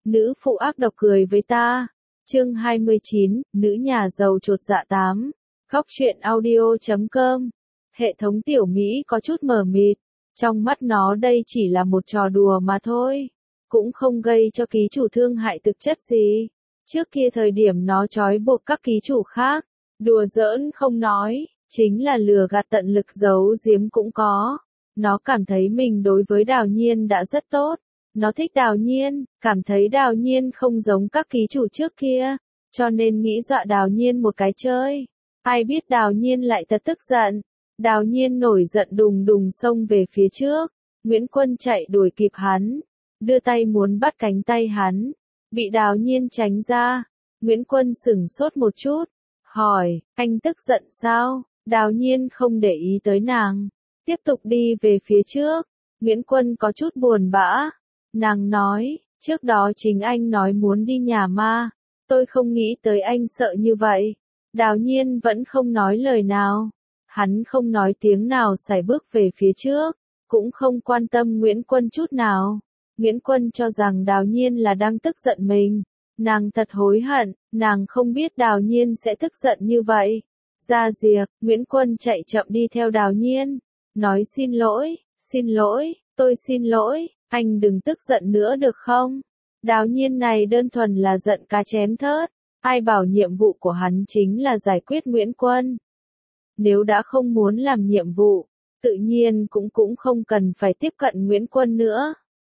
nữ phụ ác độc cười với ta. Chương 29, nữ nhà giàu chột dạ 8. Góc truyện audio.com. Hệ thống tiểu Mỹ có chút mờ mịt, trong mắt nó đây chỉ là một trò đùa mà thôi, cũng không gây cho ký chủ thương hại thực chất gì. Trước kia thời điểm nó trói buộc các ký chủ khác, đùa giỡn không nói, chính là lừa gạt tận lực giấu giếm cũng có. Nó cảm thấy mình đối với Đào Nhiên đã rất tốt. Nó thích Đào Nhiên, cảm thấy Đào Nhiên không giống các ký chủ trước kia, cho nên nghĩ dọa Đào Nhiên một cái chơi. Ai biết Đào Nhiên lại thật tức giận. Đào Nhiên nổi giận đùng đùng xông về phía trước. Nguyễn Quân chạy đuổi kịp hắn, đưa tay muốn bắt cánh tay hắn, bị Đào Nhiên tránh ra. Nguyễn Quân sửng sốt một chút, hỏi, anh tức giận sao? Đào Nhiên không để ý tới nàng, tiếp tục đi về phía trước. Nguyễn Quân có chút buồn bã. Nàng nói, trước đó chính anh nói muốn đi nhà ma, tôi không nghĩ tới anh sợ như vậy. Đào Nhiên vẫn không nói lời nào. Hắn không nói tiếng nào sải bước về phía trước, cũng không quan tâm Nguyễn Quân chút nào. Nguyễn Quân cho rằng Đào Nhiên là đang tức giận mình. Nàng thật hối hận, nàng không biết Đào Nhiên sẽ tức giận như vậy. Ra diệc, Nguyễn Quân chạy chậm đi theo Đào Nhiên, nói xin lỗi, tôi xin lỗi, anh đừng tức giận nữa được không? Đào Nhiên này đơn thuần là giận cá chém thớt, ai bảo nhiệm vụ của hắn chính là giải quyết Nguyễn Quân. Nếu đã không muốn làm nhiệm vụ, tự nhiên cũng không cần phải tiếp cận Nguyễn Quân nữa.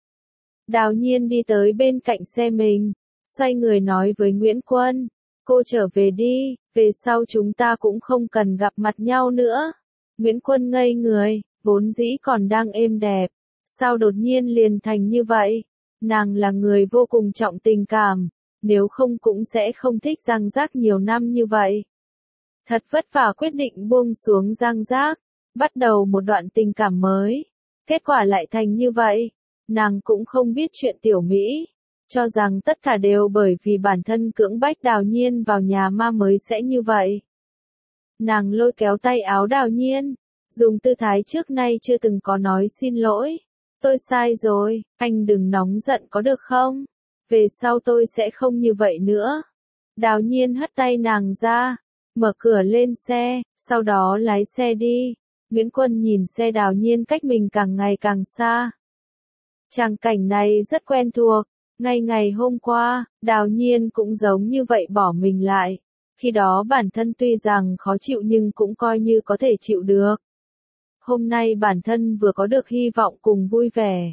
Đào Nhiên đi tới bên cạnh xe mình, xoay người nói với Nguyễn Quân, cô trở về đi, về sau chúng ta cũng không cần gặp mặt nhau nữa. Nguyễn Quân ngây người, vốn dĩ còn đang êm đẹp, sao đột nhiên liền thành như vậy? Nàng là người vô cùng trọng tình cảm, nếu không cũng sẽ không thích Giang Giác nhiều năm như vậy. Thật vất vả quyết định buông xuống Giang Giác, bắt đầu một đoạn tình cảm mới. Kết quả lại thành như vậy. Nàng cũng không biết chuyện tiểu Mỹ, cho rằng tất cả đều bởi vì bản thân cưỡng bách Đào Nhiên vào nhà ma mới sẽ như vậy. Nàng lôi kéo tay áo Đào Nhiên, dùng tư thái trước nay chưa từng có nói xin lỗi. Tôi sai rồi, anh đừng nóng giận có được không? Về sau tôi sẽ không như vậy nữa. Đào Nhiên hất tay nàng ra, mở cửa lên xe, sau đó lái xe đi. Nguyễn Quân nhìn xe Đào Nhiên cách mình càng ngày càng xa. Tràng cảnh này rất quen thuộc, ngay ngày hôm qua, Đào Nhiên cũng giống như vậy bỏ mình lại. Khi đó bản thân tuy rằng khó chịu nhưng cũng coi như có thể chịu được. Hôm nay bản thân vừa có được hy vọng cùng vui vẻ,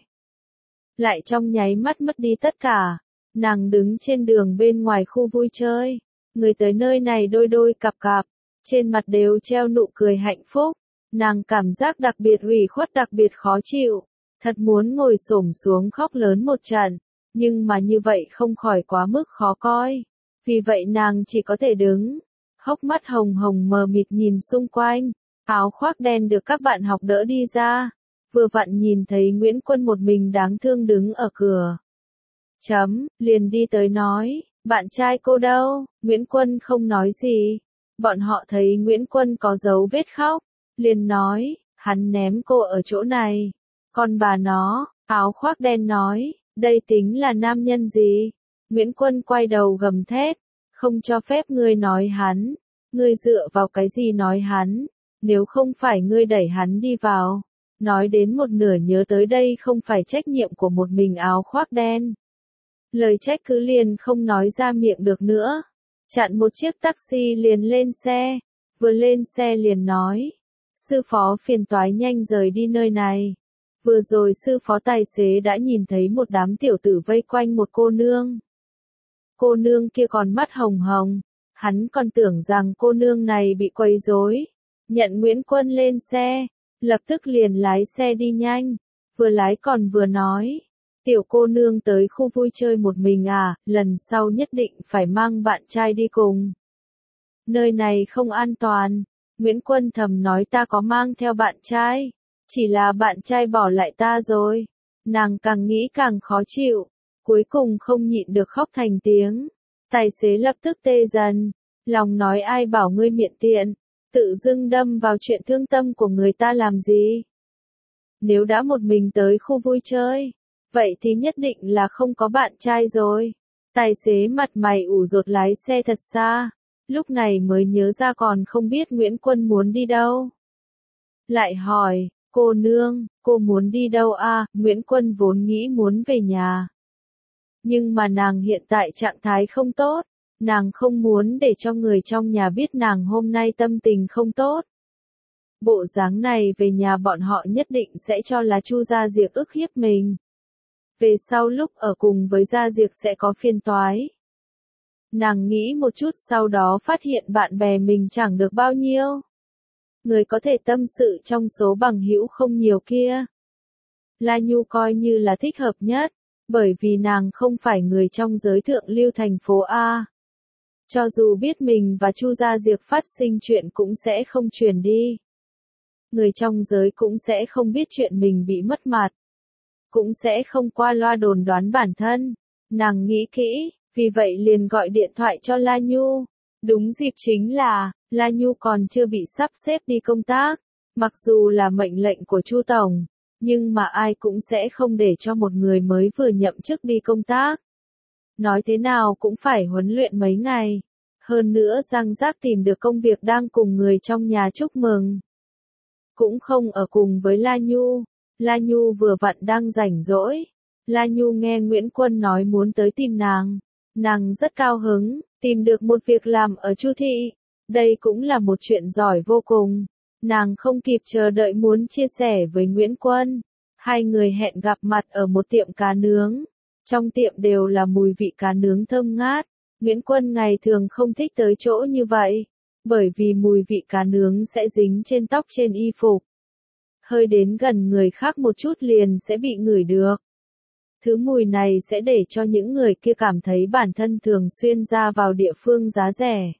lại trong nháy mắt mất đi tất cả. Nàng đứng trên đường bên ngoài khu vui chơi, người tới nơi này đôi đôi cặp cặp, trên mặt đều treo nụ cười hạnh phúc. Nàng cảm giác đặc biệt ủy khuất, đặc biệt khó chịu, thật muốn ngồi xổm xuống khóc lớn một trận, nhưng mà như vậy không khỏi quá mức khó coi. Vì vậy nàng chỉ có thể đứng, hốc mắt hồng hồng mờ mịt nhìn xung quanh. Áo khoác đen được các bạn học đỡ đi ra, vừa vặn nhìn thấy Nguyễn Quân một mình đáng thương đứng ở cửa. Liền đi tới nói, bạn trai cô đâu? Nguyễn Quân không nói gì. Bọn họ thấy Nguyễn Quân có dấu vết khóc, liền nói, hắn ném cô ở chỗ này. Còn bà nó, áo khoác đen nói, đây tính là nam nhân gì? Nguyễn Quân quay đầu gầm thét, không cho phép ngươi nói hắn. Ngươi dựa vào cái gì nói hắn? Nếu không phải ngươi đẩy hắn đi vào. Nói đến một nửa nhớ tới đây không phải trách nhiệm của một mình áo khoác đen. Lời trách cứ liền không nói ra miệng được nữa. Chặn một chiếc taxi liền lên xe. Vừa lên xe liền nói, sư phó phiền toái nhanh rời đi nơi này. Vừa rồi sư phó tài xế đã nhìn thấy một đám tiểu tử vây quanh một cô nương. Cô nương kia còn mắt hồng hồng. Hắn còn tưởng rằng cô nương này bị quấy rối. Nhận Nguyễn Quân lên xe, lập tức liền lái xe đi nhanh, vừa lái còn vừa nói, tiểu cô nương tới khu vui chơi một mình à, lần sau nhất định phải mang bạn trai đi cùng. Nơi này không an toàn. Nguyễn Quân thầm nói ta có mang theo bạn trai, chỉ là bạn trai bỏ lại ta rồi. Nàng càng nghĩ càng khó chịu, cuối cùng không nhịn được khóc thành tiếng. Tài xế lập tức tê dần, lòng nói ai bảo ngươi miệng tiện, tự dưng đâm vào chuyện thương tâm của người ta làm gì. Nếu đã một mình tới khu vui chơi, Vậy thì nhất định là không có bạn trai rồi. Tài xế mặt mày ủ rột lái xe thật xa, lúc này mới nhớ ra còn không biết Nguyễn Quân muốn đi đâu. Lại hỏi, cô nương, cô muốn đi đâu à? Nguyễn Quân vốn nghĩ muốn về nhà. Nhưng mà nàng hiện tại trạng thái không tốt, nàng không muốn để cho người trong nhà biết nàng hôm nay tâm tình không tốt. Bộ dáng này về nhà bọn họ nhất định sẽ cho là Chu Gia Diệc ức hiếp mình. Về sau lúc ở cùng với Gia Diệc sẽ có phiền toái. Nàng nghĩ một chút sau đó phát hiện bạn bè mình chẳng được bao nhiêu. Người có thể tâm sự trong số bằng hữu không nhiều kia. La Nhu coi như là thích hợp nhất, bởi vì nàng không phải người trong giới thượng lưu thành phố A. Cho dù biết mình và Chu Gia Diệc phát sinh chuyện cũng sẽ không truyền đi. Người trong giới cũng sẽ không biết chuyện mình bị mất mặt. Cũng sẽ không qua loa đồn đoán bản thân. Nàng nghĩ kỹ, vì vậy liền gọi điện thoại cho La Nhu. Đúng dịp chính là, La Nhu còn chưa bị sắp xếp đi công tác. Mặc dù là mệnh lệnh của Chu Tổng, nhưng mà ai cũng sẽ không để cho một người mới vừa nhậm chức đi công tác. Nói thế nào cũng phải huấn luyện mấy ngày. Hơn nữa Giang Giác tìm được công việc đang cùng người trong nhà chúc mừng. Cũng không ở cùng với La Nhu. La Nhu vừa vặn đang rảnh rỗi. La Nhu nghe Nguyễn Quân nói muốn tới tìm nàng. Nàng rất cao hứng, tìm được một việc làm ở Chu Thị. Đây cũng là một chuyện giỏi vô cùng. Nàng không kịp chờ đợi muốn chia sẻ với Nguyễn Quân. Hai người hẹn gặp mặt ở một tiệm cá nướng. Trong tiệm đều là mùi vị cá nướng thơm ngát. Nguyễn Quân ngày thường không thích tới chỗ như vậy. Bởi vì mùi vị cá nướng sẽ dính trên tóc trên y phục. Hơi đến gần người khác một chút liền sẽ bị ngửi được. Thứ mùi này sẽ để cho những người kia cảm thấy bản thân thường xuyên ra vào địa phương giá rẻ.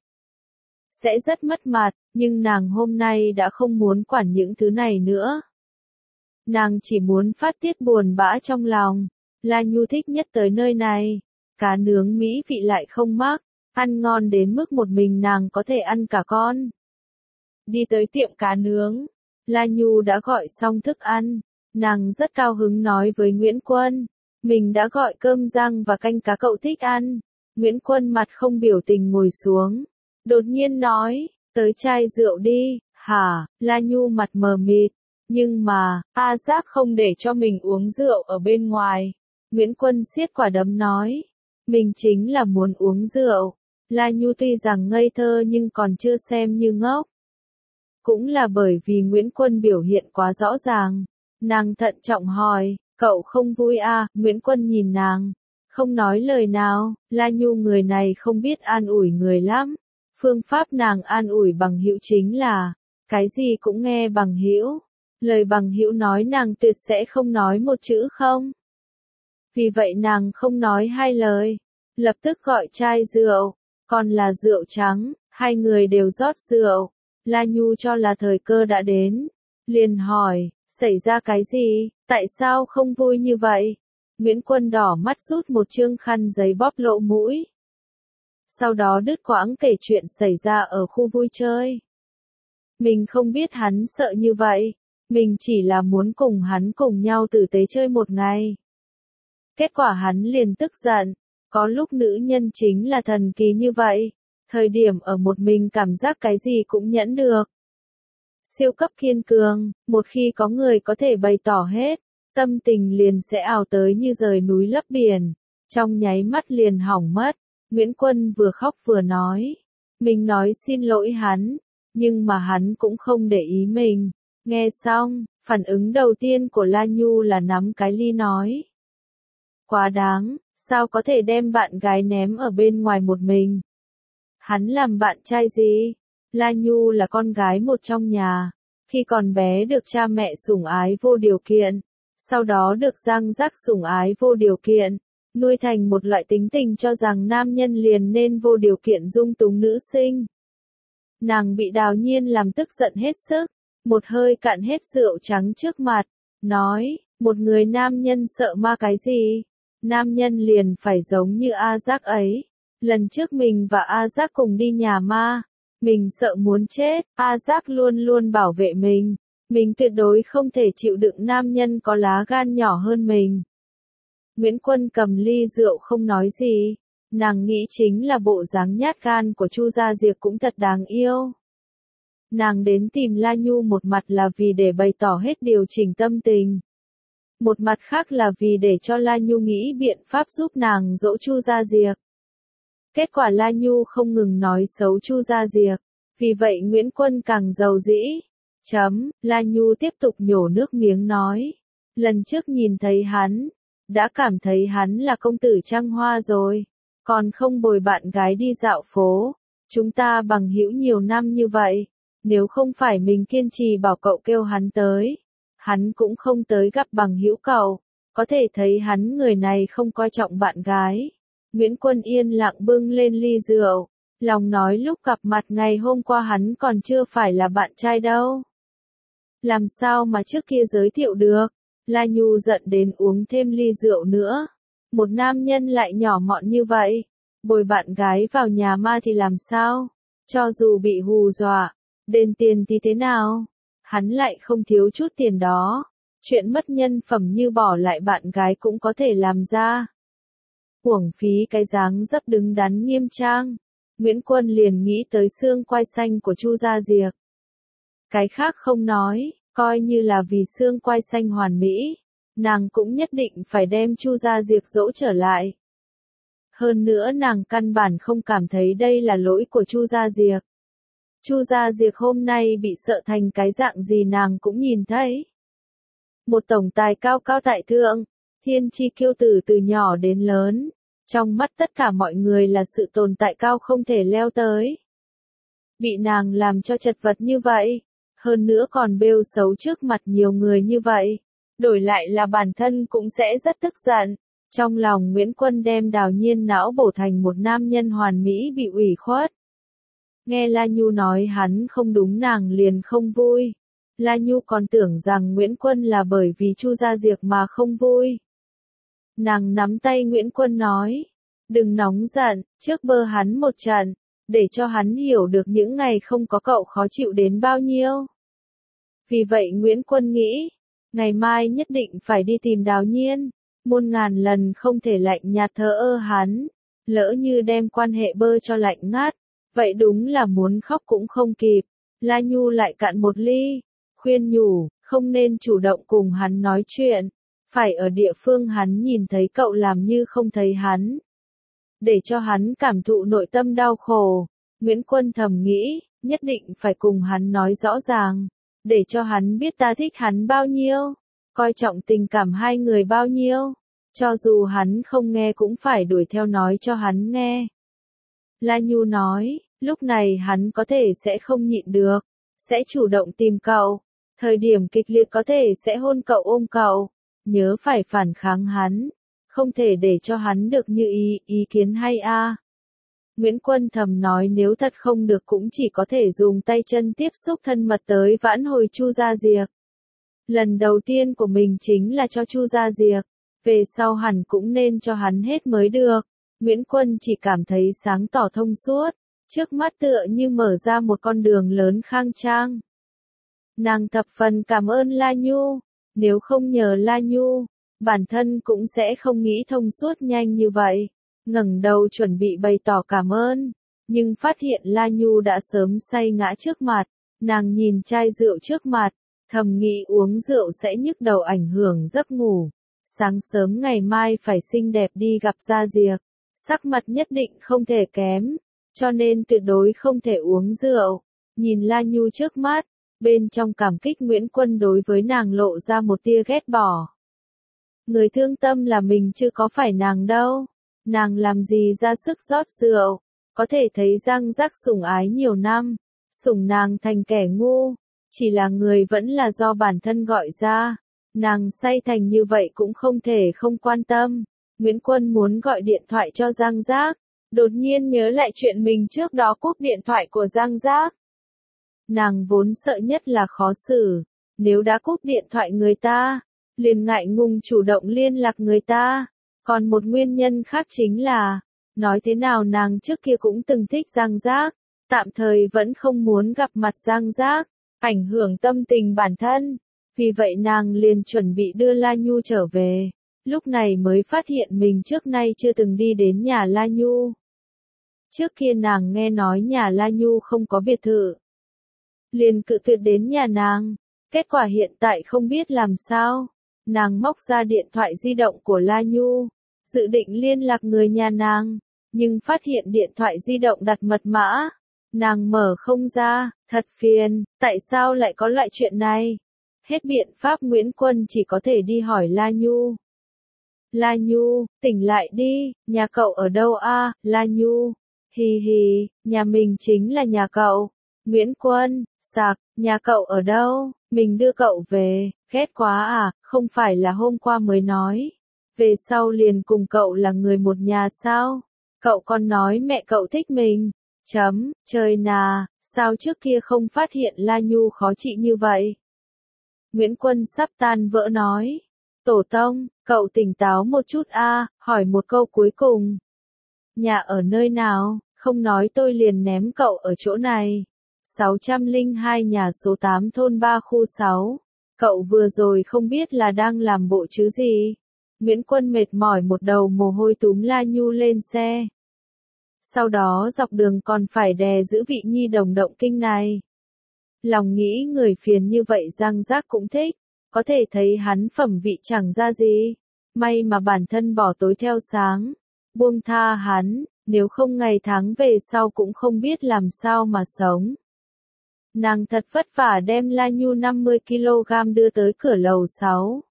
Sẽ rất mất mặt, nhưng nàng hôm nay đã không muốn quản những thứ này nữa. Nàng chỉ muốn phát tiết buồn bã trong lòng. La Nhu thích nhất tới nơi này. Cá nướng mỹ vị lại không mắc, ăn ngon đến mức một mình nàng có thể ăn cả con. Đi tới tiệm cá nướng, La Nhu đã gọi xong thức ăn. Nàng rất cao hứng nói với Nguyễn Quân. Mình đã gọi cơm rang và canh cá cậu thích ăn. Nguyễn Quân mặt không biểu tình ngồi xuống. Đột nhiên nói, tới chai rượu đi, hả? La Nhu mặt mờ mịt. Nhưng mà, A Giác không để cho mình uống rượu ở bên ngoài. Nguyễn Quân siết quả đấm nói. Mình chính là muốn uống rượu. La Nhu tuy rằng ngây thơ nhưng còn chưa xem như ngốc. Cũng là bởi vì Nguyễn Quân biểu hiện quá rõ ràng. Nàng thận trọng hỏi, cậu không vui à? Nguyễn Quân nhìn nàng, không nói lời nào. La Nhu người này không biết an ủi người lắm. Phương pháp nàng an ủi bằng hữu chính là, cái gì cũng nghe bằng hữu. Lời bằng hữu nói nàng tuyệt sẽ không nói một chữ không. Vì vậy nàng không nói hai lời, lập tức gọi chai rượu, còn là rượu trắng, hai người đều rót rượu. La Nhu cho là thời cơ đã đến, liền hỏi, xảy ra cái gì, tại sao không vui như vậy? Nguyễn Quân đỏ mắt rút một chương khăn giấy bóp lỗ mũi. Sau đó đứt quãng kể chuyện xảy ra ở khu vui chơi. Mình không biết hắn sợ như vậy, mình chỉ là muốn cùng hắn cùng nhau tử tế chơi một ngày. Kết quả hắn liền tức giận, có lúc nữ nhân chính là thần kỳ như vậy, thời điểm ở một mình cảm giác cái gì cũng nhẫn được. Siêu cấp kiên cường, một khi có người có thể bày tỏ hết, tâm tình liền sẽ ào tới như rời núi lấp biển, trong nháy mắt liền hỏng mất. Nguyễn Quân vừa khóc vừa nói, mình nói xin lỗi hắn, nhưng mà hắn cũng không để ý mình. Nghe xong, phản ứng đầu tiên của La Nhu là nắm cái ly nói. Quá đáng, sao có thể đem bạn gái ném ở bên ngoài một mình? Hắn làm bạn trai gì? La Nhu là con gái một trong nhà, khi còn bé được cha mẹ sủng ái vô điều kiện, sau đó được Giang Giác sủng ái vô điều kiện, nuôi thành một loại tính tình cho rằng nam nhân liền nên vô điều kiện dung túng nữ sinh. Nàng bị Đào Nhiên làm tức giận hết sức, một hơi cạn hết rượu trắng trước mặt, nói, một người nam nhân sợ ma cái gì? Nam nhân liền phải giống như A Giác ấy. Lần trước mình và A Giác cùng đi nhà ma, mình sợ muốn chết, A Giác luôn luôn bảo vệ mình tuyệt đối không thể chịu đựng nam nhân có lá gan nhỏ hơn mình. Nguyễn Quân cầm ly rượu không nói gì. Nàng nghĩ chính là bộ dáng nhát gan của Chu Gia Diệc cũng thật đáng yêu. Nàng đến tìm La Nhu một mặt là vì để bày tỏ hết điều chỉnh tâm tình. Một mặt khác là vì để cho La Nhu nghĩ biện pháp giúp nàng dỗ Chu Gia Diệc. Kết quả La Nhu không ngừng nói xấu Chu Gia Diệc, vì vậy Nguyễn Quân càng giàu dĩ. La Nhu tiếp tục nhổ nước miếng nói. Lần trước nhìn thấy hắn, đã cảm thấy hắn là công tử trăng hoa rồi, còn không bồi bạn gái đi dạo phố. Chúng ta bằng hữu nhiều năm như vậy, nếu không phải mình kiên trì bảo cậu kêu hắn tới, hắn cũng không tới gặp bằng hữu cậu. Có thể thấy hắn người này không coi trọng bạn gái. Nguyễn Quân yên lặng bưng lên ly rượu, lòng nói lúc gặp mặt ngày hôm qua hắn còn chưa phải là bạn trai đâu. Làm sao mà trước kia giới thiệu được? La Nhu giận đến uống thêm ly rượu nữa. Một nam nhân lại nhỏ mọn như vậy, bồi bạn gái vào nhà ma thì làm sao? Cho dù bị hù dọa, đền tiền thì thế nào? Hắn lại không thiếu chút tiền đó. Chuyện mất nhân phẩm như bỏ lại bạn gái cũng có thể làm ra. Uổng phí cái dáng dấp đứng đắn nghiêm trang. Nguyễn Quân liền nghĩ tới xương quai xanh của Chu Gia Diệc. Cái khác không nói, coi như là vì xương quai xanh hoàn mỹ, nàng cũng nhất định phải đem Chu Gia Diệc dỗ trở lại. Hơn nữa nàng căn bản không cảm thấy đây là lỗi của Chu Gia Diệc. Chu Gia Diệc hôm nay bị sợ thành cái dạng gì nàng cũng nhìn thấy. Một tổng tài cao cao tại thượng, thiên chi kiêu tử từ nhỏ đến lớn, trong mắt tất cả mọi người là sự tồn tại cao không thể leo tới. Bị nàng làm cho chật vật như vậy, hơn nữa còn bêu xấu trước mặt nhiều người như vậy, đổi lại là bản thân cũng sẽ rất tức giận. Trong lòng Nguyễn Quân đem Đào Nhiên não bổ thành một nam nhân hoàn mỹ bị ủy khuất. Nghe La Nhu nói hắn không đúng nàng liền không vui. La Nhu còn tưởng rằng Nguyễn Quân là bởi vì Chu Gia Diệc mà không vui. Nàng nắm tay Nguyễn Quân nói, đừng nóng giận, trước bơ hắn một trận, để cho hắn hiểu được những ngày không có cậu khó chịu đến bao nhiêu. Vì vậy Nguyễn Quân nghĩ, ngày mai nhất định phải đi tìm Đào Nhiên, muôn ngàn lần không thể lạnh nhạt thờ ơ hắn, lỡ như đem quan hệ bơ cho lạnh ngắt, vậy đúng là muốn khóc cũng không kịp. La Nhu lại cạn một ly, khuyên nhủ, không nên chủ động cùng hắn nói chuyện, phải ở địa phương hắn nhìn thấy cậu làm như không thấy hắn, để cho hắn cảm thụ nội tâm đau khổ. Nguyễn Quân thầm nghĩ, nhất định phải cùng hắn nói rõ ràng, để cho hắn biết ta thích hắn bao nhiêu, coi trọng tình cảm hai người bao nhiêu, cho dù hắn không nghe cũng phải đuổi theo nói cho hắn nghe. La Nhu nói, lúc này hắn có thể sẽ không nhịn được, sẽ chủ động tìm cậu, thời điểm kịch liệt có thể sẽ hôn cậu ôm cậu, nhớ phải phản kháng hắn, không thể để cho hắn được như ý kiến hay a. Nguyễn Quân thầm nói nếu thật không được cũng chỉ có thể dùng tay chân tiếp xúc thân mật tới vãn hồi Chu Gia Diệc. Lần đầu tiên của mình chính là cho Chu Gia Diệc, về sau hẳn cũng nên cho hắn hết mới được. Nguyễn Quân chỉ cảm thấy sáng tỏ thông suốt, trước mắt tựa như mở ra một con đường lớn khang trang. Nàng thập phần cảm ơn La Nhu, nếu không nhờ La Nhu, bản thân cũng sẽ không nghĩ thông suốt nhanh như vậy. Ngẩng đầu chuẩn bị bày tỏ cảm ơn, nhưng phát hiện La Nhu đã sớm say ngã trước mặt, nàng nhìn chai rượu trước mặt, thầm nghĩ uống rượu sẽ nhức đầu ảnh hưởng giấc ngủ. Sáng sớm ngày mai phải xinh đẹp đi gặp Gia Diệc, sắc mặt nhất định không thể kém, cho nên tuyệt đối không thể uống rượu. Nhìn La Nhu trước mắt, bên trong cảm kích Nguyễn Quân đối với nàng lộ ra một tia ghét bỏ. Người thương tâm là mình chứ có phải nàng đâu. Nàng làm gì ra sức rót rượu, có thể thấy Giang Giác sủng ái nhiều năm, sủng nàng thành kẻ ngu, chỉ là người vẫn là do bản thân gọi ra, nàng say thành như vậy cũng không thể không quan tâm. Nguyễn Quân muốn gọi điện thoại cho Giang Giác, đột nhiên nhớ lại chuyện mình trước đó cúp điện thoại của Giang Giác. Nàng vốn sợ nhất là khó xử, nếu đã cúp điện thoại người ta, liền ngại ngùng chủ động liên lạc người ta. Còn một nguyên nhân khác chính là, nói thế nào nàng trước kia cũng từng thích Giang Giác, tạm thời vẫn không muốn gặp mặt Giang Giác, ảnh hưởng tâm tình bản thân, vì vậy nàng liền chuẩn bị đưa La Nhu trở về. lúc này mới phát hiện mình trước nay chưa từng đi đến nhà La Nhu. Trước kia nàng nghe nói nhà La Nhu không có biệt thự, liền cự tuyệt đến nhà nàng, kết quả hiện tại không biết làm sao, nàng móc ra điện thoại di động của La Nhu, dự định liên lạc người nhà nàng, nhưng phát hiện điện thoại di động đặt mật mã, nàng mở không ra, thật phiền, tại sao lại có loại chuyện này? Hết biện pháp Nguyễn Quân chỉ có thể đi hỏi La Nhu. La Nhu, tỉnh lại đi, nhà cậu ở đâu a? La Nhu, hì hì, nhà mình chính là nhà cậu. Nguyễn Quân, sạc, nhà cậu ở đâu? Mình đưa cậu về, ghét quá à, không phải là hôm qua mới nói. Về sau liền cùng cậu là người một nhà sao? Cậu còn nói mẹ cậu thích mình. Trời nà, sao trước kia không phát hiện La Nhu khó trị như vậy? Nguyễn Quân sắp tan vỡ nói. Tổ tông, cậu tỉnh táo một chút a, hỏi một câu cuối cùng. Nhà ở nơi nào, không nói tôi liền ném cậu ở chỗ này. 602 nhà số 8 thôn 3 khu 6. Cậu vừa rồi không biết là đang làm bộ chứ gì. Nguyễn Quân mệt mỏi một đầu mồ hôi túm La Nhu lên xe. Sau đó dọc đường còn phải đè giữ vị nhi đồng động kinh này. Lòng nghĩ người phiền như vậy Giang Giác cũng thích, có thể thấy hắn phẩm vị chẳng ra gì. May mà bản thân bỏ tối theo sáng, buông tha hắn, nếu không ngày tháng về sau cũng không biết làm sao mà sống. Nàng thật vất vả đem La Nhu 50 kg đưa tới cửa lầu 6.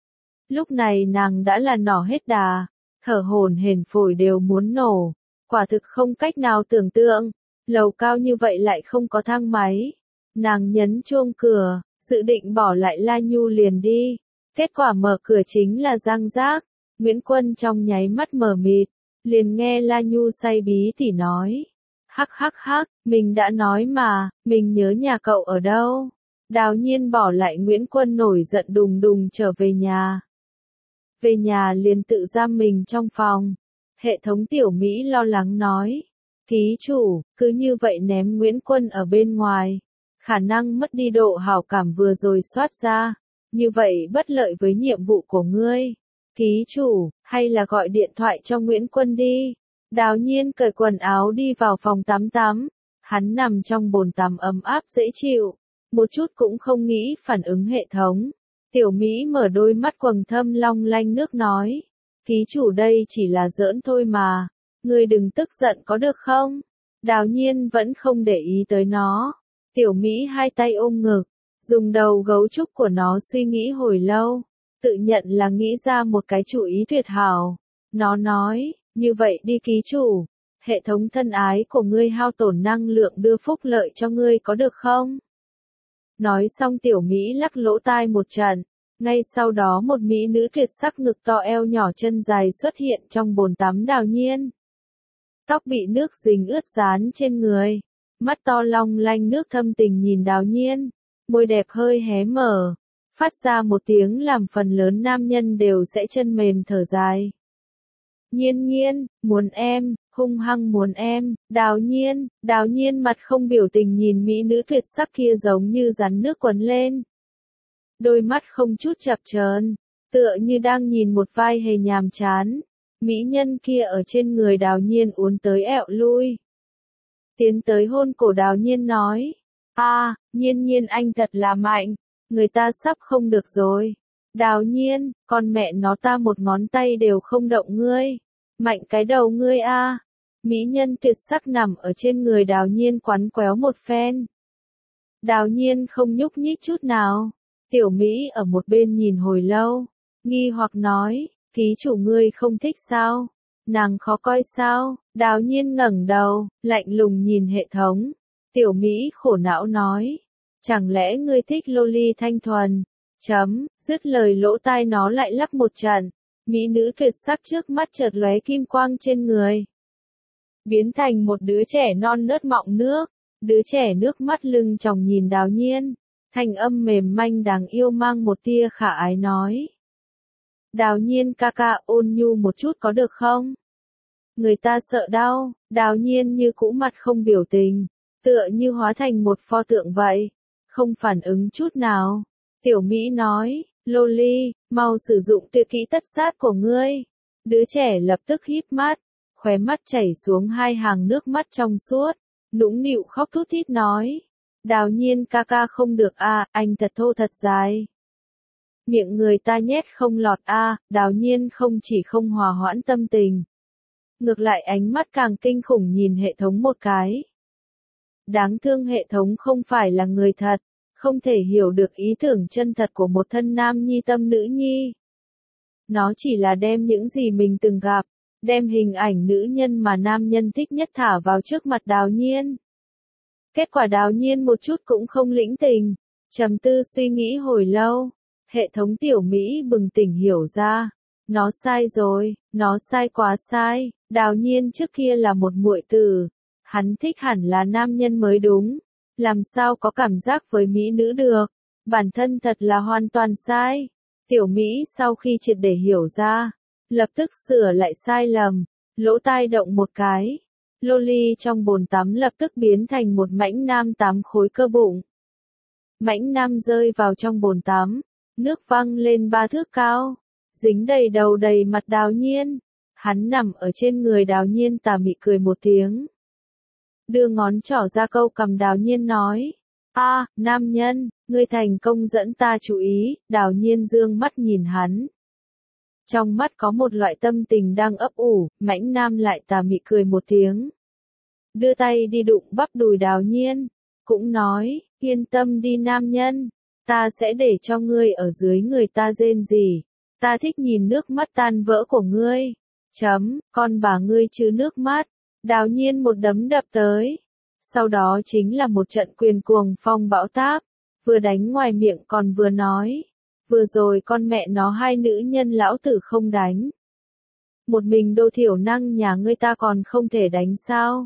Lúc này nàng đã là nỏ hết đà, thở hổn hển phổi đều muốn nổ, quả thực không cách nào tưởng tượng, lầu cao như vậy lại không có thang máy. Nàng nhấn chuông cửa, dự định bỏ lại La Nhu liền đi, kết quả mở cửa chính là Giang Giác. Nguyễn Quân trong nháy mắt mờ mịt, liền nghe La Nhu say bí tỉ nói. Hắc, mình đã nói mà, mình nhớ nhà cậu ở đâu. Đào Nhiên bỏ lại Nguyễn Quân nổi giận đùng đùng trở về nhà. Về nhà liền tự giam mình trong phòng. Hệ thống Tiểu Mỹ lo lắng nói. Ký chủ, cứ như vậy ném Nguyễn Quân ở bên ngoài. Khả năng mất đi độ hảo cảm vừa rồi soát ra. Như vậy bất lợi với nhiệm vụ của ngươi. Ký chủ, hay là gọi điện thoại cho Nguyễn Quân đi. Đào Nhiên cởi quần áo đi vào phòng tắm. Hắn nằm trong bồn tắm ấm áp dễ chịu. Một chút cũng không nghĩ phản ứng hệ thống. Tiểu Mỹ mở đôi mắt quầng thâm long lanh nước nói. Ký chủ đây chỉ là giỡn thôi mà. Ngươi đừng tức giận có được không? Đào Nhiên vẫn không để ý tới nó. Tiểu Mỹ hai tay ôm ngực, dùng đầu gấu trúc của nó suy nghĩ hồi lâu. Tự nhận là nghĩ ra một cái chủ ý tuyệt hảo. Nó nói, như vậy đi ký chủ. Hệ thống thân ái của ngươi hao tổn năng lượng đưa phúc lợi cho ngươi có được không? Nói xong Tiểu Mỹ lắc lỗ tai một trận. Ngay sau đó một mỹ nữ tuyệt sắc ngực to eo nhỏ chân dài xuất hiện trong bồn tắm Đào Nhiên. Tóc bị nước dính ướt dán trên người. Mắt to long lanh nước thâm tình nhìn Đào Nhiên. Môi đẹp hơi hé mở. Phát ra một tiếng làm phần lớn nam nhân đều sẽ chân mềm thở dài. Nhiên, muốn em, hung hăng muốn em. Đào Nhiên mặt không biểu tình nhìn mỹ nữ tuyệt sắc kia giống như rắn nước quấn lên. Đôi mắt không chút chập chờn, tựa như đang nhìn một vai hề nhàm chán. Mỹ nhân kia ở trên người Đào Nhiên uốn tới ẹo lui. Tiến tới hôn cổ Đào Nhiên nói. Nhiên anh thật là mạnh, người ta sắp không được rồi. Đào Nhiên, con mẹ nó ta một ngón tay đều không động ngươi. Mạnh cái đầu ngươi a. Mỹ nhân tuyệt sắc nằm ở trên người Đào Nhiên quắn quéo một phen. Đào Nhiên không nhúc nhích chút nào. Tiểu Mỹ ở một bên nhìn hồi lâu, nghi hoặc nói, ký chủ ngươi không thích sao? Nàng khó coi sao? Đào Nhiên ngẩng đầu, lạnh lùng nhìn hệ thống. Tiểu Mỹ khổ não nói, chẳng lẽ ngươi thích loli thanh thuần? Dứt lời lỗ tai nó lại lắp một trận. Mỹ nữ tuyệt sắc trước mắt chợt lóe kim quang trên người. Biến thành một đứa trẻ non nớt mọng nước. Đứa trẻ nước mắt lưng tròng nhìn Đào Nhiên. Thanh âm mềm manh đáng yêu mang một tia khả ái nói. Đào Nhiên ca ca ôn nhu một chút có được không? Người ta sợ đau. Đào Nhiên như cũ mặt không biểu tình. Tựa như hóa thành một pho tượng vậy. Không phản ứng chút nào. Tiểu Mỹ nói, Loli, mau sử dụng tuyệt kỹ tất sát của ngươi. Đứa trẻ lập tức híp mắt, khóe mắt chảy xuống hai hàng nước mắt trong suốt, nũng nịu khóc thút thít nói. Đào Nhiên ca ca không được a, anh thật thô thật dài. Miệng người ta nhét không lọt a, Đào Nhiên không chỉ không hòa hoãn tâm tình. Ngược lại ánh mắt càng kinh khủng nhìn hệ thống một cái. Đáng thương hệ thống không phải là người thật, không thể hiểu được ý tưởng chân thật của một thân nam nhi tâm nữ nhi. Nó chỉ là đem những gì mình từng gặp, đem hình ảnh nữ nhân mà nam nhân thích nhất thả vào trước mặt Đào Nhiên. Kết quả Đào Nhiên một chút cũng không lĩnh tình, trầm tư suy nghĩ hồi lâu, hệ thống tiểu Mỹ bừng tỉnh hiểu ra. Nó sai rồi, nó sai quá sai, Đào Nhiên trước kia là một muội tử, hắn thích hẳn là nam nhân mới đúng, làm sao có cảm giác với mỹ nữ được, bản thân thật là hoàn toàn sai. Tiểu Mỹ sau khi triệt để hiểu ra, lập tức sửa lại sai lầm, lỗ tai động một cái. Loli trong bồn tắm lập tức biến thành một mãnh nam 8 khối cơ bụng. Mãnh nam rơi vào trong bồn tắm, nước văng lên 3 thước cao, dính đầy đầu đầy mặt Đào Nhiên. Hắn nằm ở trên người Đào Nhiên tà mị cười một tiếng. Đưa ngón trỏ ra câu cầm Đào Nhiên nói. A, nam nhân, ngươi thành công dẫn ta chú ý, Đào Nhiên dương mắt nhìn hắn. Trong mắt có một loại tâm tình đang ấp ủ, mãnh nam lại tà mị cười một tiếng. Đưa tay đi đụng bắp đùi Đào Nhiên, cũng nói, yên tâm đi nam nhân, ta sẽ để cho ngươi ở dưới người ta rên rỉ, ta thích nhìn nước mắt tan vỡ của ngươi. Con bà ngươi chứ nước mắt. Đào Nhiên một đấm đập tới. Sau đó chính là một trận quyền cuồng phong bão táp, vừa đánh ngoài miệng còn vừa nói. Vừa rồi con mẹ nó hai nữ nhân lão tử không đánh. Một mình Đô Thiểu Năng nhà ngươi ta còn không thể đánh sao?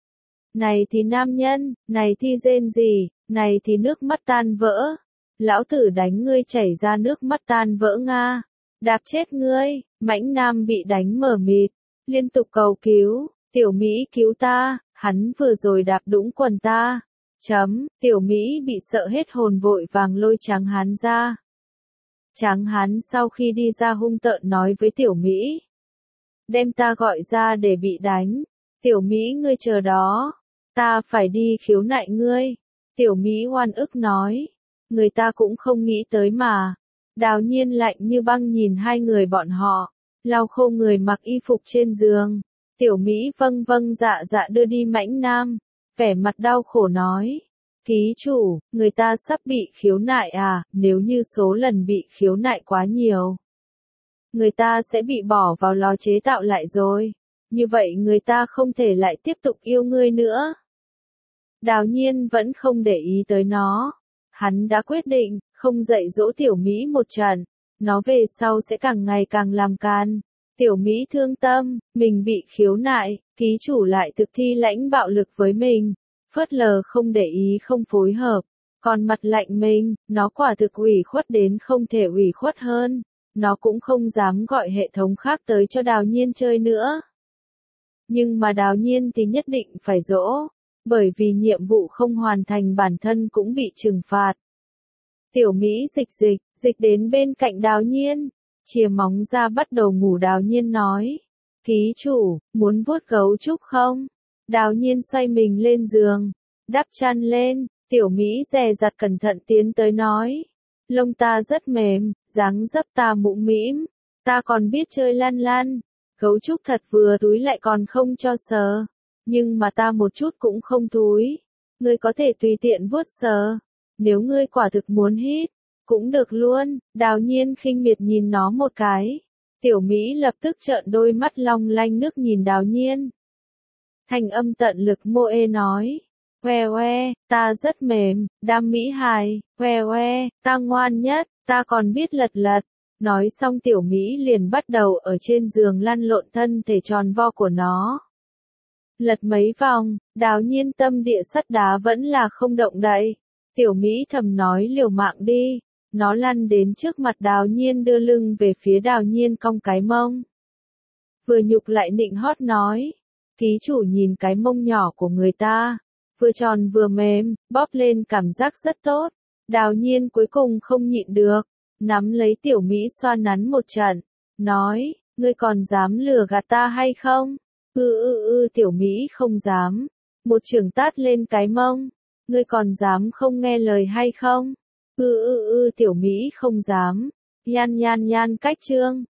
Này thì nam nhân, này thì rên gì, này thì nước mắt tan vỡ. Lão tử đánh ngươi chảy ra nước mắt tan vỡ nga. Đạp chết ngươi, mãnh nam bị đánh mờ mịt, liên tục cầu cứu, tiểu Mỹ cứu ta, hắn vừa rồi đạp đũng quần ta. Tiểu Mỹ bị sợ hết hồn vội vàng lôi Tráng Hán ra. Tráng Hán sau khi đi ra hung tợn nói với tiểu Mỹ. Đem ta gọi ra để bị đánh. Tiểu Mỹ ngươi chờ đó. Ta phải đi khiếu nại ngươi. Tiểu Mỹ oan ức nói. Người ta cũng không nghĩ tới mà. Đào Nhiên lạnh như băng nhìn hai người bọn họ. Lau khô người mặc y phục trên giường. Tiểu Mỹ vâng vâng dạ dạ đưa đi mãnh nam. Vẻ mặt đau khổ nói. Ký chủ, người ta sắp bị khiếu nại à, nếu như số lần bị khiếu nại quá nhiều. Người ta sẽ bị bỏ vào lò chế tạo lại rồi. Như vậy người ta không thể lại tiếp tục yêu ngươi nữa. Đào Nhiên vẫn không để ý tới nó. Hắn đã quyết định, không dạy dỗ tiểu Mỹ một trận. Nó về sau sẽ càng ngày càng làm can. Tiểu Mỹ thương tâm, mình bị khiếu nại, ký chủ lại thực thi lãnh bạo lực với mình. Phớt lờ không để ý không phối hợp. Còn mặt lạnh mình, nó quả thực ủy khuất đến không thể ủy khuất hơn. Nó cũng không dám gọi hệ thống khác tới cho Đào Nhiên chơi nữa. Nhưng mà Đào Nhiên thì nhất định phải dỗ. Bởi vì nhiệm vụ không hoàn thành bản thân cũng bị trừng phạt. Tiểu Mỹ dịch đến bên cạnh Đào Nhiên. Chìa móng ra bắt đầu ngủ. Đào Nhiên nói. Ký chủ, muốn vuốt gấu trúc không? Đào Nhiên xoay mình lên giường. Đắp chăn lên. Tiểu Mỹ dè dặt cẩn thận tiến tới nói. Lông ta rất mềm, dáng dấp ta mũm mĩm. Ta còn biết chơi lăn lăn. Gấu trúc thật vừa túi lại còn không cho sờ. Nhưng mà ta một chút cũng không túi. Ngươi có thể tùy tiện vuốt sờ. Nếu ngươi quả thực muốn hít, cũng được luôn. Đào Nhiên khinh miệt nhìn nó một cái. Tiểu Mỹ lập tức trợn đôi mắt long lanh nước nhìn Đào Nhiên. Thanh âm tận lực Moe nói. Oe, ta rất mềm, đam Mỹ hài, oe, ta ngoan nhất, ta còn biết lật lật. Nói xong tiểu Mỹ liền bắt đầu ở trên giường lăn lộn thân thể tròn vo của nó. Lật mấy vòng, Đào Nhiên tâm địa sắt đá vẫn là không động đậy. Tiểu Mỹ thầm nói liều mạng đi. Nó lăn đến trước mặt Đào Nhiên đưa lưng về phía Đào Nhiên cong cái mông. Vừa nhục lại nịnh hót nói. Ký chủ nhìn cái mông nhỏ của người ta. Vừa tròn vừa mềm, bóp lên cảm giác rất tốt. Đào Nhiên cuối cùng không nhịn được. nắm lấy Tiểu Mỹ xoa nắn một trận, nói, ngươi còn dám lừa gạt ta hay không? Tiểu Mỹ không dám. Một chưởng tát lên cái mông. Ngươi còn dám không nghe lời hay không? Tiểu Mỹ không dám. Nhan cách trương.